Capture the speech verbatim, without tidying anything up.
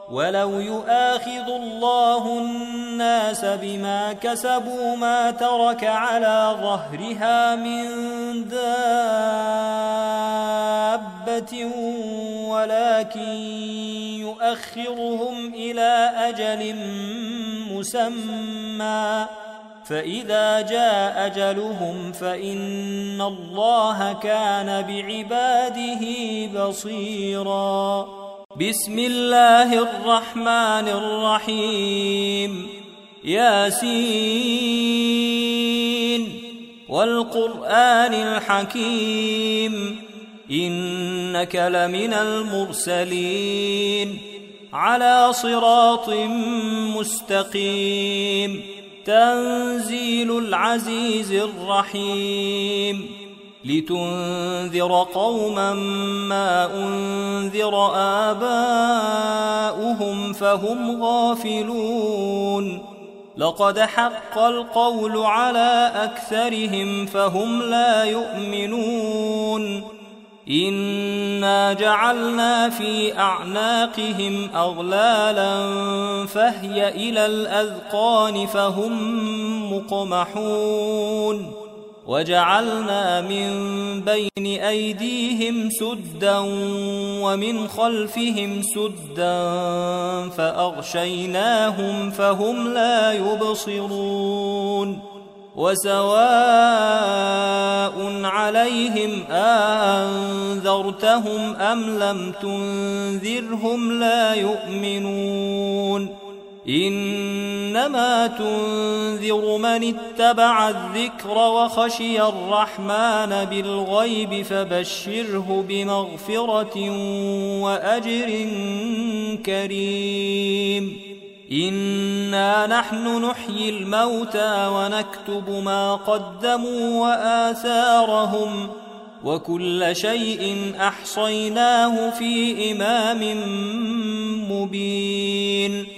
ولو يؤاخذ الله الناس بما كسبوا ما ترك على ظهرها من دابة ولكن يؤخرهم إلى أجل مسمى فإذا جاء أجلهم فإن الله كان بعباده بصيرا. بسم الله الرحمن الرحيم. ياسين والقرآن الحكيم إنك لمن المرسلين على صراط مستقيم تنزيل العزيز الرحيم لتنذر قوما ما أنذر آباؤهم فهم غافلون لقد حق القول على أكثرهم فهم لا يؤمنون إنا جعلنا في أعناقهم أغلالا فهي إلى الأذقان فهم مقمحون وجعلنا من بين أيديهم سدا ومن خلفهم سدا فأغشيناهم فهم لا يبصرون وسواء عليهم أنذرتهم أم لم تنذرهم لا يؤمنون إنما تنذر من اتبع الذكر وخشي الرحمن بالغيب فبشره بمغفرة وأجر كريم. إنا نحن نحيي الموتى ونكتب ما قدموا وآثارهم وكل شيء أحصيناه في إمام مبين.